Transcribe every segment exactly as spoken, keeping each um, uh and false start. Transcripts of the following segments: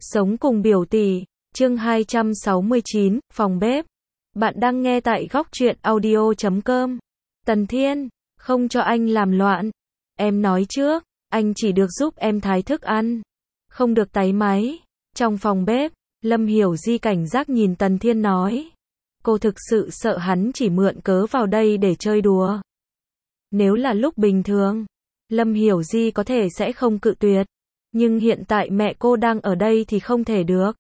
Sống cùng biểu tỷ, chương hai trăm sáu mươi chín, phòng bếp. Bạn đang nghe tại góc truyện audio chấm com. Tần Thiên, không cho anh làm loạn. Em nói trước, anh chỉ được giúp em thái thức ăn. Không được táy máy. Trong phòng bếp, Lâm Hiểu Di cảnh giác nhìn Tần Thiên nói. Cô thực sự sợ hắn chỉ mượn cớ vào đây để chơi đùa. Nếu là lúc bình thường, Lâm Hiểu Di có thể sẽ không cự tuyệt. Nhưng hiện tại mẹ cô đang ở đây thì không thể được.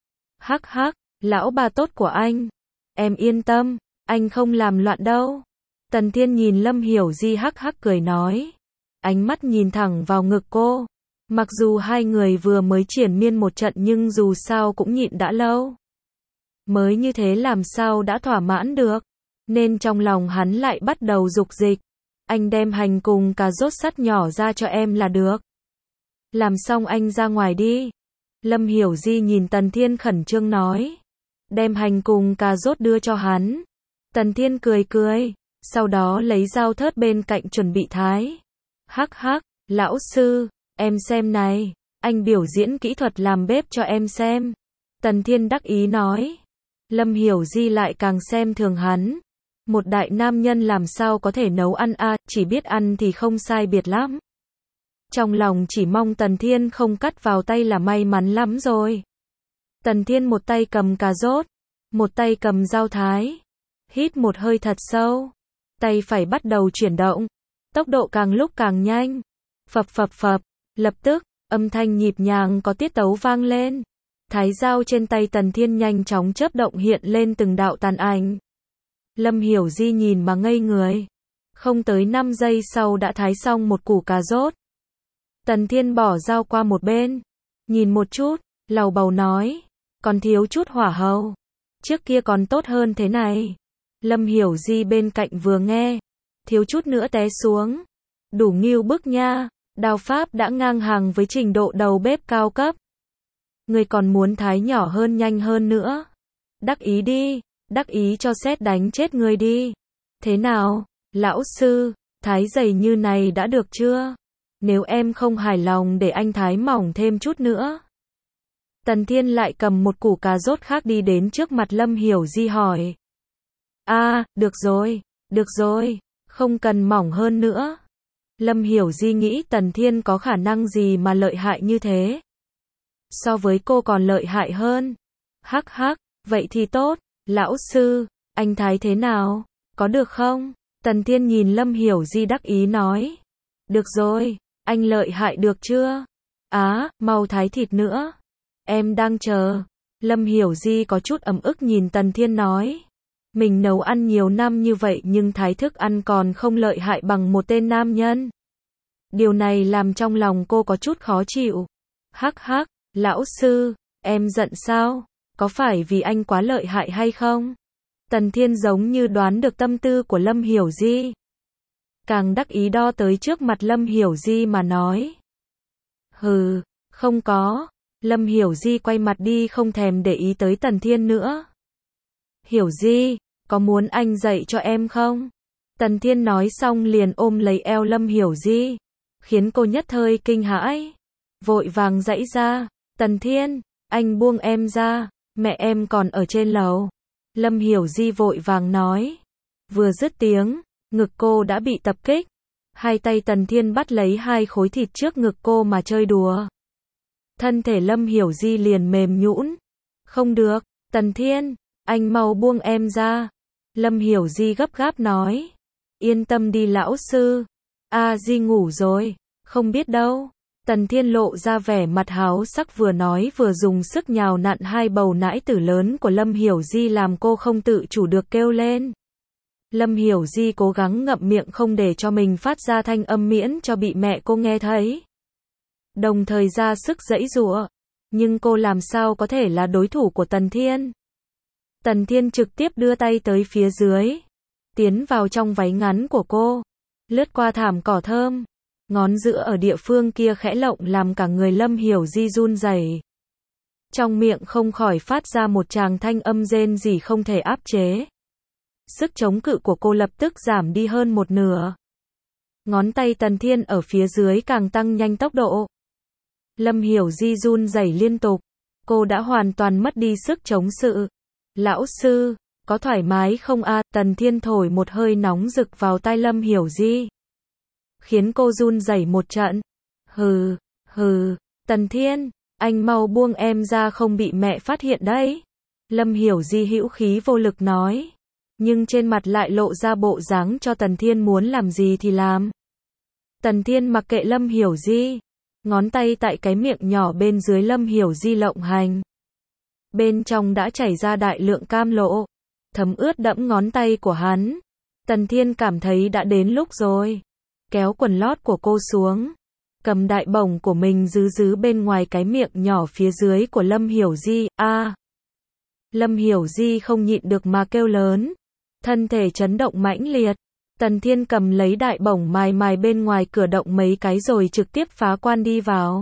Hắc hắc, lão bà tốt của anh. Em yên tâm, anh không làm loạn đâu. Tần Thiên nhìn Lâm Hiểu Di hắc hắc cười nói. Ánh mắt nhìn thẳng vào ngực cô. Mặc dù hai người vừa mới triển miên một trận nhưng dù sao cũng nhịn đã lâu. Mới như thế làm sao đã thỏa mãn được. Nên trong lòng hắn lại bắt đầu dục dịch. Anh đem hành cùng cà rốt sắt nhỏ ra cho em là được. Làm xong anh ra ngoài đi. Lâm Hiểu Di nhìn Tần Thiên khẩn trương nói. Đem hành cùng cà rốt đưa cho hắn. Tần Thiên cười cười. Sau đó lấy dao thớt bên cạnh chuẩn bị thái. Hắc hắc, lão sư, em xem này. Anh biểu diễn kỹ thuật làm bếp cho em xem. Tần Thiên đắc ý nói. Lâm Hiểu Di lại càng xem thường hắn. Một đại nam nhân làm sao có thể nấu ăn a, à, chỉ biết ăn thì không sai biệt lắm. Trong lòng chỉ mong Tần Thiên không cắt vào tay là may mắn lắm rồi. Tần Thiên một tay cầm cà rốt, một tay cầm dao thái. Hít một hơi thật sâu. Tay phải bắt đầu chuyển động. Tốc độ càng lúc càng nhanh. Phập phập phập. Lập tức, âm thanh nhịp nhàng có tiết tấu vang lên. Thái dao trên tay Tần Thiên nhanh chóng chớp động hiện lên từng đạo tàn ảnh. Lâm Hiểu Di nhìn mà ngây người. Không tới năm giây sau đã thái xong một củ cà rốt. Tần Thiên bỏ dao qua một bên. Nhìn một chút, lầu bầu nói. Còn thiếu chút hỏa hậu. Trước kia còn tốt hơn thế này. Lâm Hiểu Di bên cạnh vừa nghe. Thiếu chút nữa té xuống. Đủ nghiêu bức nha. Đao pháp đã ngang hàng với trình độ đầu bếp cao cấp. Người còn muốn thái nhỏ hơn nhanh hơn nữa. Đắc ý đi. Đắc ý cho sét đánh chết người đi. Thế nào, lão sư, thái dày như này đã được chưa? Nếu em không hài lòng để anh thái mỏng thêm chút nữa. Tần Thiên lại cầm một củ cà rốt khác đi đến trước mặt Lâm Hiểu Di hỏi. A, à, được rồi, được rồi, không cần mỏng hơn nữa. Lâm Hiểu Di nghĩ Tần Thiên có khả năng gì mà lợi hại như thế. So với cô còn lợi hại hơn. Hắc hắc, vậy thì tốt. Lão sư, anh thái thế nào? Có được không? Tần Thiên nhìn Lâm Hiểu Di đắc ý nói. Được rồi, anh lợi hại được chưa? Á, mau thái thịt nữa. Em đang chờ. Lâm Hiểu Di có chút ấm ức nhìn Tần Thiên nói. Mình nấu ăn nhiều năm như vậy nhưng thái thức ăn còn không lợi hại bằng một tên nam nhân. Điều này làm trong lòng cô có chút khó chịu. Hắc hắc, lão sư, em giận sao? Có phải vì anh quá lợi hại hay không? Tần Thiên giống như đoán được tâm tư của Lâm Hiểu Di. Càng đắc ý đo tới trước mặt Lâm Hiểu Di mà nói. Hừ, không có. Lâm Hiểu Di quay mặt đi không thèm để ý tới Tần Thiên nữa. Hiểu Di, có muốn anh dạy cho em không? Tần Thiên nói xong liền ôm lấy eo Lâm Hiểu Di. Khiến cô nhất thời kinh hãi. Vội vàng giãy ra. Tần Thiên, anh buông em ra. Mẹ em còn ở trên lầu. Lâm Hiểu Di vội vàng nói. Vừa dứt tiếng, ngực cô đã bị tập kích. Hai tay Tần Thiên bắt lấy hai khối thịt trước ngực cô mà chơi đùa. Thân thể Lâm Hiểu Di liền mềm nhũn. Không được, Tần Thiên, anh mau buông em ra. Lâm Hiểu Di gấp gáp nói. Yên tâm đi lão sư. A Di ngủ rồi, không biết đâu. Tần Thiên lộ ra vẻ mặt háo sắc vừa nói vừa dùng sức nhào nặn hai bầu nãi tử lớn của Lâm Hiểu Di làm cô không tự chủ được kêu lên. Lâm Hiểu Di cố gắng ngậm miệng không để cho mình phát ra thanh âm miễn cho bị mẹ cô nghe thấy. Đồng thời ra sức giãy giụa. Nhưng cô làm sao có thể là đối thủ của Tần Thiên. Tần Thiên trực tiếp đưa tay tới phía dưới. Tiến vào trong váy ngắn của cô. Lướt qua thảm cỏ thơm. Ngón giữa ở địa phương kia khẽ lộng làm cả người Lâm Hiểu Di run rẩy. Trong miệng không khỏi phát ra một tràng thanh âm rên rỉ không thể áp chế. Sức chống cự của cô lập tức giảm đi hơn một nửa. Ngón tay Tần Thiên ở phía dưới càng tăng nhanh tốc độ. Lâm Hiểu Di run rẩy liên tục. cô đã hoàn toàn mất đi sức chống cự. Lão sư, có thoải mái không a? Tần Thiên thổi một hơi nóng rực vào tai Lâm Hiểu Di, khiến cô run rẩy một trận. Hừ, hừ, Tần Thiên, anh mau buông em ra không bị mẹ phát hiện đấy. Lâm Hiểu Di hữu khí vô lực nói, nhưng trên mặt lại lộ ra bộ dáng cho Tần Thiên muốn làm gì thì làm. Tần Thiên mặc kệ Lâm Hiểu Di, ngón tay tại cái miệng nhỏ bên dưới Lâm Hiểu Di lộng hành. Bên trong đã chảy ra đại lượng cam lộ, thấm ướt đẫm ngón tay của hắn. Tần Thiên cảm thấy đã đến lúc rồi, kéo quần lót của cô xuống, cầm đại bổng của mình dứ dứ bên ngoài cái miệng nhỏ phía dưới của Lâm Hiểu Di. A! À, Lâm Hiểu Di không nhịn được mà kêu lớn, thân thể chấn động mãnh liệt. Tần Thiên cầm lấy đại bổng mài mài bên ngoài cửa động mấy cái rồi trực tiếp phá quan đi vào.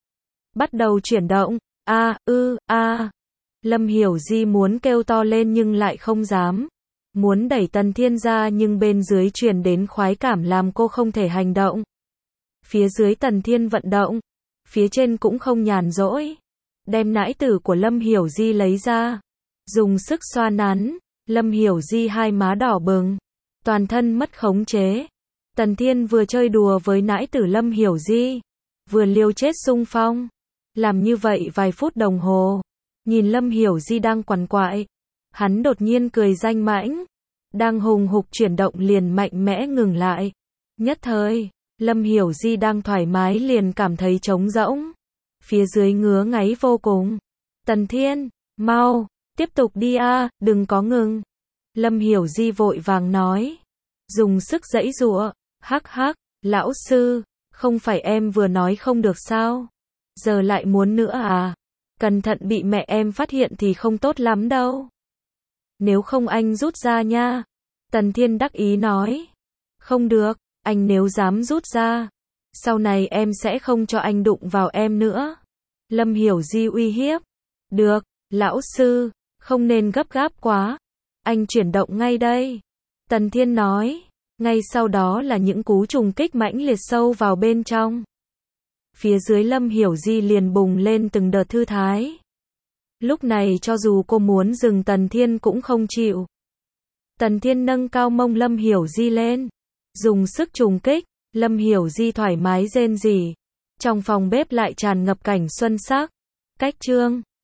Bắt đầu chuyển động. A, ư, a. Lâm Hiểu Di muốn kêu to lên nhưng lại không dám. Muốn đẩy Tần Thiên ra nhưng bên dưới truyền đến khoái cảm làm cô không thể hành động. Phía dưới Tần Thiên vận động, phía trên cũng không nhàn rỗi. Đem nãi tử của Lâm Hiểu Di lấy ra, dùng sức xoa nắn. Lâm Hiểu Di hai má đỏ bừng, toàn thân mất khống chế. Tần Thiên vừa chơi đùa với nãi tử Lâm Hiểu Di, vừa liều chết xung phong. Làm như vậy vài phút đồng hồ, nhìn Lâm Hiểu Di đang quằn quại, hắn đột nhiên cười danh mãnh, đang hùng hục chuyển động liền mạnh mẽ ngừng lại. Nhất thời, Lâm Hiểu Di đang thoải mái liền cảm thấy trống rỗng, phía dưới ngứa ngáy vô cùng. Tần Thiên, mau, tiếp tục đi a, đừng có ngừng. Lâm Hiểu Di vội vàng nói, dùng sức giãy giụa. Hắc hắc, lão sư, không phải em vừa nói không được sao? Giờ lại muốn nữa à? Cẩn thận bị mẹ em phát hiện thì không tốt lắm đâu. Nếu không anh rút ra nha. Tần Thiên đắc ý nói. Không được, anh nếu dám rút ra, sau này em sẽ không cho anh đụng vào em nữa. Lâm Hiểu Di uy hiếp. Được, lão sư, không nên gấp gáp quá. Anh chuyển động ngay đây. Tần Thiên nói. Ngay sau đó là những cú trùng kích mãnh liệt sâu vào bên trong. Phía dưới Lâm Hiểu Di liền bùng lên từng đợt thư thái. Lúc này cho dù cô muốn dừng Tần Thiên cũng không chịu. Tần Thiên nâng cao mông Lâm Hiểu Di lên, dùng sức trùng kích. Lâm Hiểu Di thoải mái rên rỉ. Trong phòng bếp lại tràn ngập cảnh xuân sắc. Cách chương